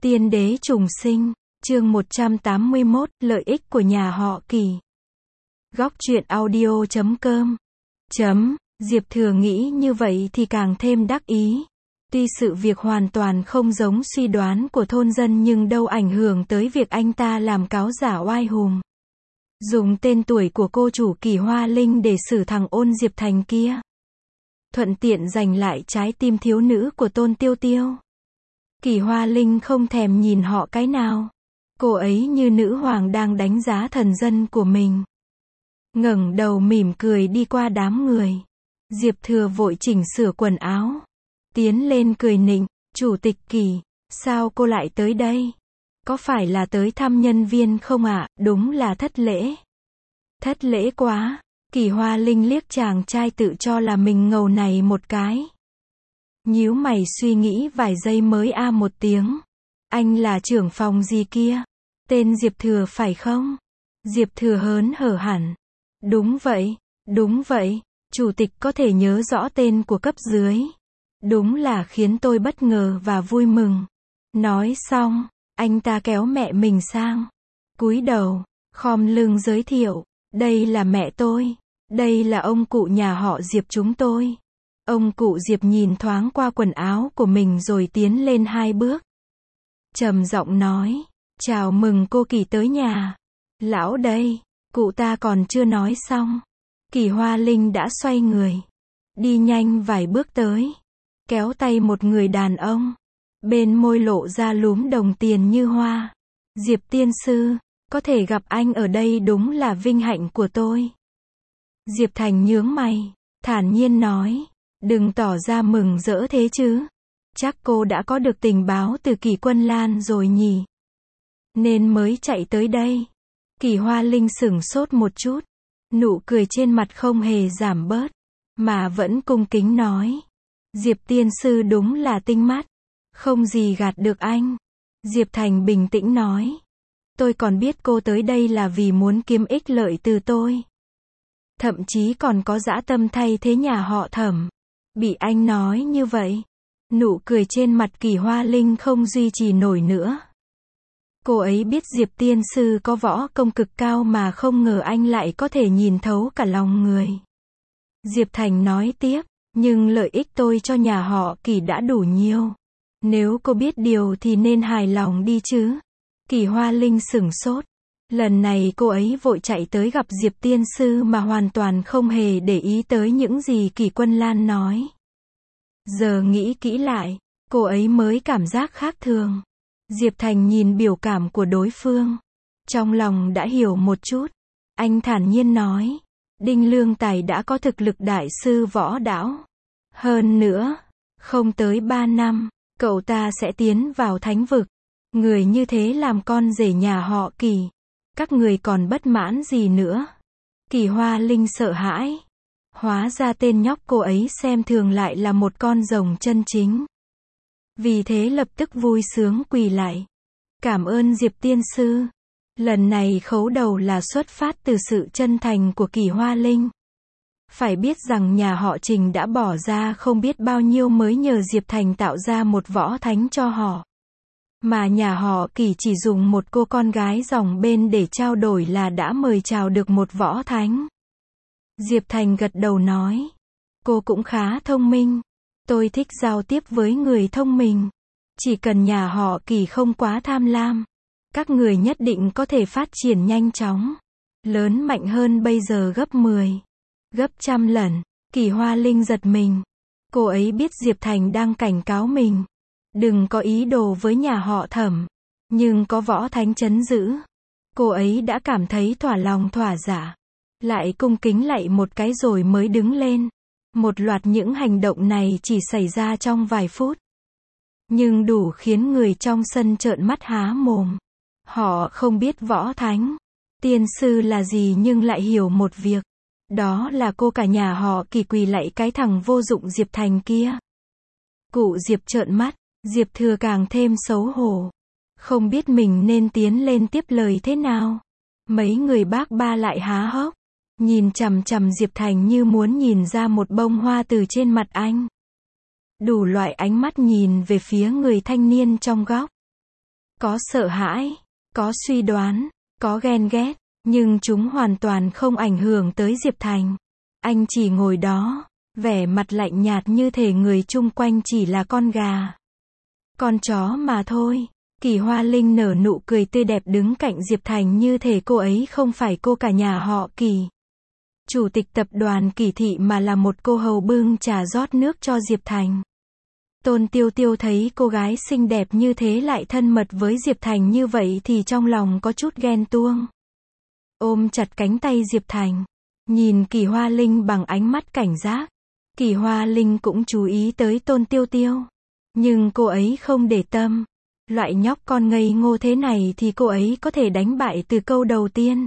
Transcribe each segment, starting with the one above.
Tiên đế trùng sinh, chương 181, lợi ích của nhà họ Kỳ. Góc truyện audio.com. Diệp Thừa nghĩ như vậy thì càng thêm đắc ý. Tuy sự việc hoàn toàn không giống suy đoán của thôn dân nhưng đâu ảnh hưởng tới việc anh ta làm cáo giả oai hùng. Dùng tên tuổi của cô chủ Kỳ Hoa Linh để xử thằng Ôn Diệp Thành kia. Thuận tiện giành lại trái tim thiếu nữ của Tôn Tiêu Tiêu. Kỳ Hoa Linh không thèm nhìn họ cái nào. Cô ấy như nữ hoàng đang đánh giá thần dân của mình. Ngẩng đầu mỉm cười đi qua đám người. Diệp Thừa vội chỉnh sửa quần áo. Tiến lên cười nịnh, Chủ tịch Kỳ, sao cô lại tới đây? Có phải là tới thăm nhân viên không ạ? Đúng là thất lễ. Thất lễ quá. Kỳ Hoa Linh liếc chàng trai tự cho là mình ngầu này một cái. Nhíu mày suy nghĩ vài giây mới một tiếng. Anh là trưởng phòng gì kia? Tên Diệp Thừa phải không? Diệp Thừa hớn hở hẳn. Đúng vậy, chủ tịch có thể nhớ rõ tên của cấp dưới. Đúng là khiến tôi bất ngờ và vui mừng. Nói xong, anh ta kéo mẹ mình sang. Cúi đầu, khom lưng giới thiệu. Đây là mẹ tôi. Đây là ông cụ nhà họ Diệp chúng tôi. Ông cụ Diệp nhìn thoáng qua quần áo của mình rồi tiến lên 2 bước. Trầm giọng nói, chào mừng cô Kỳ tới nhà. Lão đây, cụ ta còn chưa nói xong. Kỳ Hoa Linh đã xoay người. Đi nhanh vài bước tới. Kéo tay một người đàn ông. Bên môi lộ ra lúm đồng tiền như hoa. Diệp tiên sư, có thể gặp anh ở đây đúng là vinh hạnh của tôi. Diệp Thành nhướng mày, thản nhiên nói. Đừng tỏ ra mừng rỡ thế chứ. Chắc cô đã có được tình báo từ Kỳ Quân Lan rồi nhỉ? Nên mới chạy tới đây. Kỳ Hoa Linh sửng sốt một chút. Nụ cười trên mặt không hề giảm bớt. Mà vẫn cung kính nói. Diệp tiên sư đúng là tinh mắt. Không gì gạt được anh. Diệp Thành bình tĩnh nói. Tôi còn biết cô tới đây là vì muốn kiếm ích lợi từ tôi. Thậm chí còn có dã tâm thay thế nhà họ Thẩm. Bị anh nói như vậy. Nụ cười trên mặt Kỳ Hoa Linh không duy trì nổi nữa. Cô ấy biết Diệp tiên sư có võ công cực cao mà không ngờ anh lại có thể nhìn thấu cả lòng người. Diệp Thành nói tiếp, nhưng lợi ích tôi cho nhà họ Kỳ đã đủ nhiều. Nếu cô biết điều thì nên hài lòng đi chứ. Kỳ Hoa Linh sửng sốt. Lần này cô ấy vội chạy tới gặp Diệp tiên sư mà hoàn toàn không hề để ý tới những gì Kỳ Quân Lan nói. Giờ nghĩ kỹ lại, cô ấy mới cảm giác khác thường. Diệp Thành nhìn biểu cảm của đối phương. Trong lòng đã hiểu một chút. Anh thản nhiên nói. Đinh Lương Tài đã có thực lực đại sư võ đạo. Hơn nữa, không tới 3 năm, cậu ta sẽ tiến vào thánh vực. Người như thế làm con rể nhà họ Kỳ. Các người còn bất mãn gì nữa? Kỳ Hoa Linh sợ hãi. Hóa ra tên nhóc cô ấy xem thường lại là một con rồng chân chính. Vì thế lập tức vui sướng quỳ lại. Cảm ơn Diệp tiên sư. Lần này khấu đầu là xuất phát từ sự chân thành của Kỳ Hoa Linh. Phải biết rằng nhà họ Trình đã bỏ ra không biết bao nhiêu mới nhờ Diệp Thành tạo ra một võ thánh cho họ. Mà nhà họ Kỳ chỉ dùng một cô con gái dòng bên để trao đổi là đã mời chào được một võ thánh. Diệp Thành gật đầu nói. Cô cũng khá thông minh. Tôi thích giao tiếp với người thông minh. Chỉ cần nhà họ Kỳ không quá tham lam. Các người nhất định có thể phát triển nhanh chóng. Lớn mạnh hơn bây giờ gấp 10. Gấp trăm lần. Kỳ Hoa Linh giật mình. Cô ấy biết Diệp Thành đang cảnh cáo mình. Đừng có ý đồ với nhà họ Thẩm. Nhưng có võ thánh trấn giữ. Cô ấy đã cảm thấy thỏa lòng thỏa dạ. Lại cung kính lạy một cái rồi mới đứng lên. Một loạt những hành động này chỉ xảy ra trong vài phút. Nhưng đủ khiến người trong sân trợn mắt há mồm. Họ không biết võ thánh, tiên sư là gì nhưng lại hiểu một việc. Đó là cô cả nhà họ Kỳ quỳ lạy cái thằng vô dụng Diệp Thành kia. Cụ Diệp trợn mắt, Diệp Thừa càng thêm xấu hổ. Không biết mình nên tiến lên tiếp lời thế nào. Mấy người bác ba lại há hốc. Nhìn chằm chằm Diệp Thành như muốn nhìn ra một bông hoa từ trên mặt anh. Đủ loại ánh mắt nhìn về phía người thanh niên trong góc. Có sợ hãi, có suy đoán, có ghen ghét, nhưng chúng hoàn toàn không ảnh hưởng tới Diệp Thành. Anh chỉ ngồi đó, vẻ mặt lạnh nhạt như thể người chung quanh chỉ là con gà, con chó mà thôi. Kỳ Hoa Linh nở nụ cười tươi đẹp đứng cạnh Diệp Thành như thể cô ấy không phải cô cả nhà họ Kỳ, chủ tịch tập đoàn Kỳ Thị, mà là một cô hầu bưng trà rót nước cho Diệp Thành. Tôn Tiêu Tiêu thấy cô gái xinh đẹp như thế lại thân mật với Diệp Thành như vậy thì trong lòng có chút ghen tuông. Ôm chặt cánh tay Diệp Thành, nhìn Kỳ Hoa Linh bằng ánh mắt cảnh giác. Kỳ Hoa Linh cũng chú ý tới Tôn Tiêu Tiêu, nhưng cô ấy không để tâm. Loại nhóc con ngây ngô thế này thì cô ấy có thể đánh bại từ câu đầu tiên.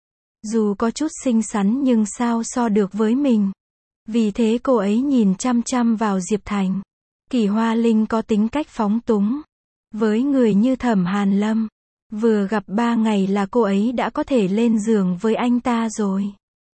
Dù có chút xinh xắn nhưng sao so được với mình. Vì thế cô ấy nhìn chăm chăm vào Diệp Thành. Kỳ Hoa Linh có tính cách phóng túng. Với người như Thẩm Hàn Lâm, vừa gặp 3 ngày là cô ấy đã có thể lên giường với anh ta rồi.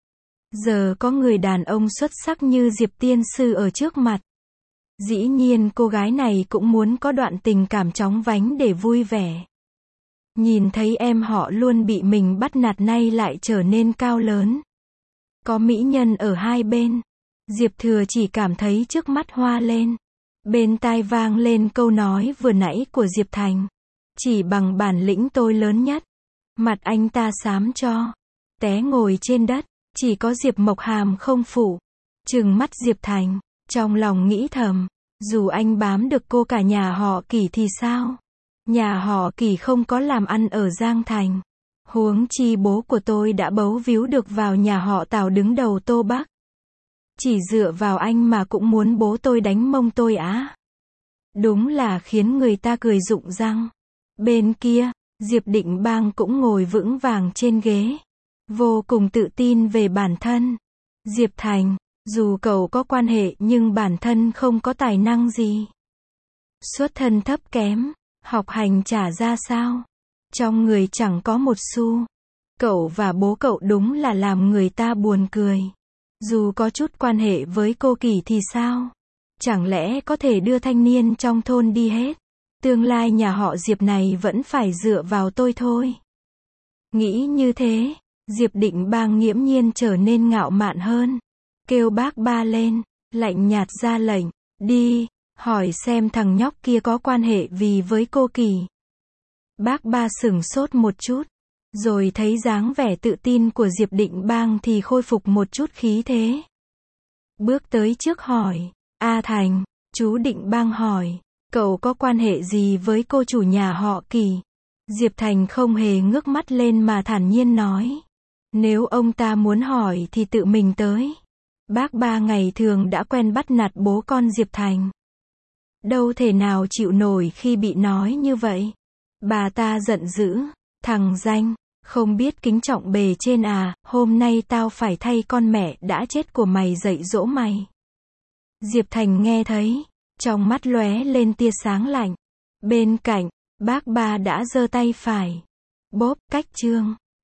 Giờ có người đàn ông xuất sắc như Diệp Tiên Sư ở trước mặt. Dĩ nhiên cô gái này cũng muốn có đoạn tình cảm chóng vánh để vui vẻ. Nhìn thấy em họ luôn bị mình bắt nạt nay lại trở nên cao lớn. Có mỹ nhân ở hai bên. Diệp Thừa chỉ cảm thấy trước mắt hoa lên. Bên tai vang lên câu nói vừa nãy của Diệp Thành. Chỉ bằng bản lĩnh tôi lớn nhất. Mặt anh ta xám cho. Té ngồi trên đất. Chỉ có Diệp Mộc Hàm không phụ. Trừng mắt Diệp Thành. Trong lòng nghĩ thầm. Dù anh bám được cô cả nhà họ Kỳ thì sao? Nhà họ Kỳ không có làm ăn ở Giang Thành. Huống chi bố của tôi đã bấu víu được vào nhà họ Tào đứng đầu Tô Bắc. Chỉ dựa vào anh mà cũng muốn bố tôi đánh mông tôi á. Đúng là khiến người ta cười rụng răng. Bên kia, Diệp Định Bang cũng ngồi vững vàng trên ghế. Vô cùng tự tin về bản thân. Diệp Thành, dù cậu có quan hệ nhưng bản thân không có tài năng gì. Xuất thân thấp kém, học hành trả ra sao? Trong người chẳng có một xu. Cậu và bố cậu đúng là làm người ta buồn cười. Dù có chút quan hệ với cô Kỳ thì sao? Chẳng lẽ có thể đưa thanh niên trong thôn đi hết? Tương lai nhà họ Diệp này vẫn phải dựa vào tôi thôi. Nghĩ như thế, Diệp Định Bang nghiễm nhiên trở nên ngạo mạn hơn. Kêu bác ba lên, lạnh nhạt ra lệnh, đi, hỏi xem thằng nhóc kia có quan hệ gì với cô Kỳ. Bác ba sửng sốt một chút, rồi thấy dáng vẻ tự tin của Diệp Định Bang thì khôi phục một chút khí thế. Bước tới trước hỏi, A Thành, chú Định Bang hỏi, cậu có quan hệ gì với cô chủ nhà họ Kỳ? Diệp Thành không hề ngước mắt lên mà thản nhiên nói, nếu ông ta muốn hỏi thì tự mình tới. Bác ba ngày thường đã quen bắt nạt bố con Diệp Thành. Đâu thể nào chịu nổi khi bị nói như vậy. Bà ta giận dữ, thằng danh, không biết kính trọng bề trên à, hôm nay tao phải thay con mẹ đã chết của mày dạy dỗ mày. Diệp Thành nghe thấy, trong mắt lóe lên tia sáng lạnh. Bên cạnh, bác ba đã giơ tay phải. Bóp, cách chương.